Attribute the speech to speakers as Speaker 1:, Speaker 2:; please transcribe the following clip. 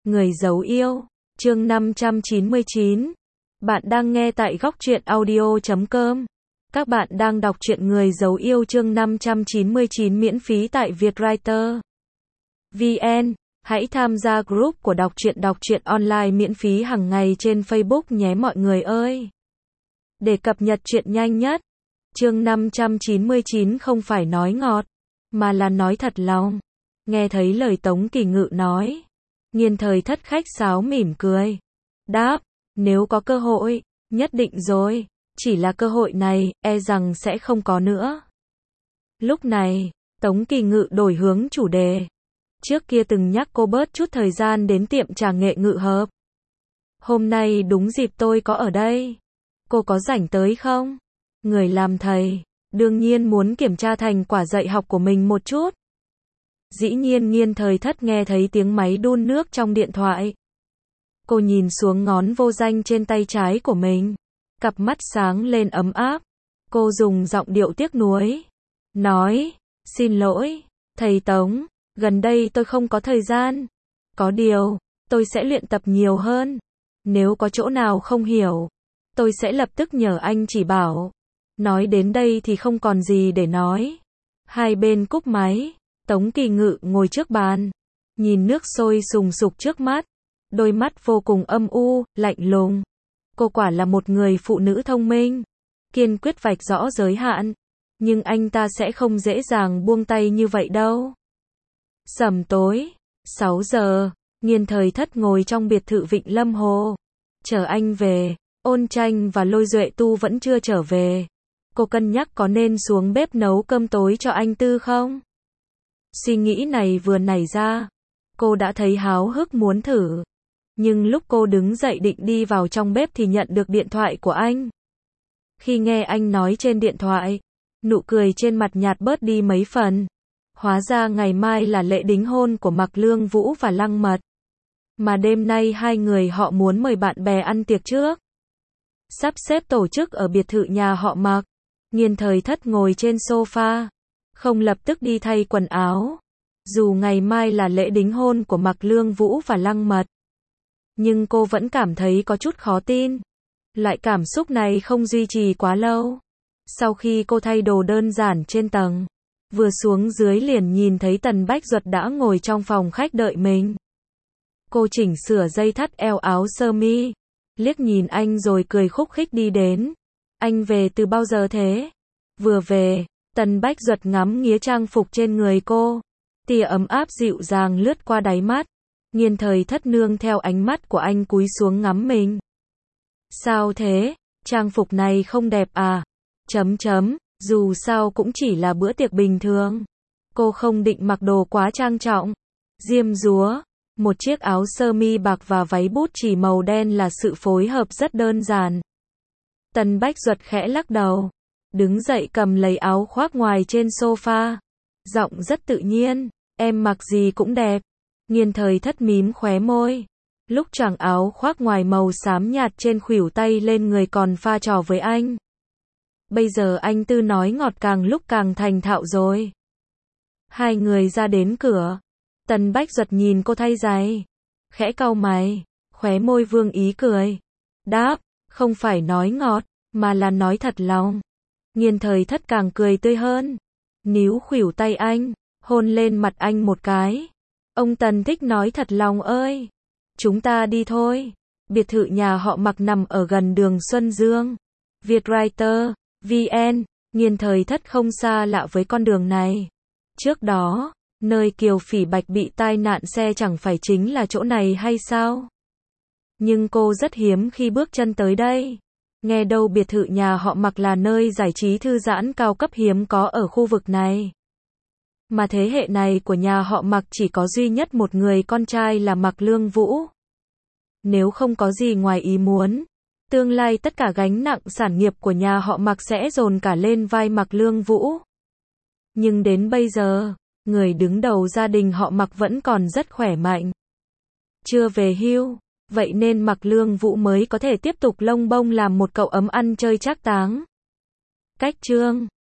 Speaker 1: Người giấu yêu, chương 599. Bạn đang nghe tại góc truyện audio.com. Các bạn đang đọc truyện Người giấu yêu chương 599 miễn phí tại Vietwriter VN. Hãy tham gia group của đọc truyện online miễn phí hàng ngày trên Facebook nhé mọi người ơi. Để cập nhật truyện nhanh nhất. Chương 599 không phải nói ngọt, mà là nói thật lòng. Nghe thấy lời Tống Kỳ Ngự nói, Nghiên Thời Thất khách sáo mỉm cười. Đáp, nếu có cơ hội, nhất định rồi, chỉ là cơ hội này, e rằng sẽ không có nữa. Lúc này, Tống Kỳ Ngự đổi hướng chủ đề. Trước kia từng nhắc cô bớt chút thời gian đến tiệm trà nghệ Ngự Hợp. Hôm nay đúng dịp tôi có ở đây. Cô có rảnh tới không? Người làm thầy, đương nhiên muốn kiểm tra thành quả dạy học của mình một chút. Dĩ nhiên Nghiên Thời Thất nghe thấy tiếng máy đun nước trong điện thoại. Cô nhìn xuống ngón vô danh trên tay trái của mình. Cặp mắt sáng lên ấm áp. Cô dùng giọng điệu tiếc nuối. Nói, xin lỗi, thầy Tống, gần đây tôi không có thời gian. Có điều, tôi sẽ luyện tập nhiều hơn. Nếu có chỗ nào không hiểu, tôi sẽ lập tức nhờ anh chỉ bảo. Nói đến đây thì không còn gì để nói. Hai bên cúp máy. Tống Kỳ Ngự ngồi trước bàn, nhìn nước sôi sùng sục trước mắt, đôi mắt vô cùng âm u, lạnh lùng. Cô quả là một người phụ nữ thông minh, kiên quyết vạch rõ giới hạn, nhưng anh ta sẽ không dễ dàng buông tay như vậy đâu. Sẩm tối, 6 giờ, Nghiên Thời Thất ngồi trong biệt thự Vịnh Lâm Hồ, chờ anh về. Ôn Tranh và Lôi Duệ Tu vẫn chưa trở về. Cô cân nhắc có nên xuống bếp nấu cơm tối cho anh Tư không? Suy nghĩ này vừa nảy ra, cô đã thấy háo hức muốn thử. Nhưng lúc cô đứng dậy định đi vào trong bếp thì nhận được điện thoại của anh. Khi nghe anh nói trên điện thoại, nụ cười trên mặt nhạt bớt đi mấy phần. Hóa ra ngày mai là lễ đính hôn của Mạc Lương Vũ và Lăng Mật. Mà đêm nay hai người họ muốn mời bạn bè ăn tiệc trước. Sắp xếp tổ chức ở biệt thự nhà họ Mạc. Nghiên Thời Thất ngồi trên sofa, không lập tức đi thay quần áo. Dù ngày mai là lễ đính hôn của Mạc Lương Vũ và Lăng Mật, nhưng cô vẫn cảm thấy có chút khó tin. Loại cảm xúc này không duy trì quá lâu. Sau khi cô thay đồ đơn giản trên tầng, vừa xuống dưới liền nhìn thấy Tần Bách Duật đã ngồi trong phòng khách đợi mình. Cô chỉnh sửa dây thắt eo áo sơ mi, liếc nhìn anh rồi cười khúc khích đi đến. Anh về từ bao giờ thế? Vừa về. Tần Bách Duật ngắm nghía trang phục trên người cô. Tia ấm áp dịu dàng lướt qua đáy mắt. Nghiên Thời Thất nương theo ánh mắt của anh cúi xuống ngắm mình. Sao thế? Trang phục này không đẹp à? Dù sao cũng chỉ là bữa tiệc bình thường. Cô không định mặc đồ quá trang trọng. Diêm dúa, một chiếc áo sơ mi bạc và váy bút chỉ màu đen là sự phối hợp rất đơn giản. Tần Bách Duật khẽ lắc đầu. Đứng dậy cầm lấy áo khoác ngoài trên sofa. Giọng rất tự nhiên, em mặc gì cũng đẹp. Nghiên Thời Thất mím khóe môi. Lúc choàng áo khoác ngoài màu xám nhạt trên khuỷu tay lên người còn pha trò với anh. Bây giờ anh Tư nói ngọt càng lúc càng thành thạo rồi. Hai người ra đến cửa. Tần Bách Duật nhìn cô thay giày, khẽ cau mày, khóe môi vương ý cười. Đáp, không phải nói ngọt, mà là nói thật lòng. Nghiên Thời Thất càng cười tươi hơn, níu khuỷu tay anh, hôn lên mặt anh một cái. Ông Tần thích nói thật lòng ơi. Chúng ta đi thôi. Biệt thự nhà họ Mạc nằm ở gần đường Xuân Dương. Vietwriter VN. Nghiên Thời Thất không xa lạ với con đường này. Trước đó, nơi Kiều Phỉ Bạch bị tai nạn xe chẳng phải chính là chỗ này hay sao? Nhưng cô rất hiếm khi bước chân tới đây. Nghe đâu biệt thự nhà họ Mạc là nơi giải trí thư giãn cao cấp hiếm có ở khu vực này. Mà thế hệ này của nhà họ Mạc chỉ có duy nhất một người con trai là Mạc Lương Vũ. Nếu không có gì ngoài ý muốn, tương lai tất cả gánh nặng sản nghiệp của nhà họ Mạc sẽ dồn cả lên vai Mạc Lương Vũ. Nhưng đến bây giờ, người đứng đầu gia đình họ Mạc vẫn còn rất khỏe mạnh. Chưa về hưu. Vậy nên Mạc Lương Vũ mới có thể tiếp tục lông bông làm một cậu ấm ăn chơi trác táng. Cách chương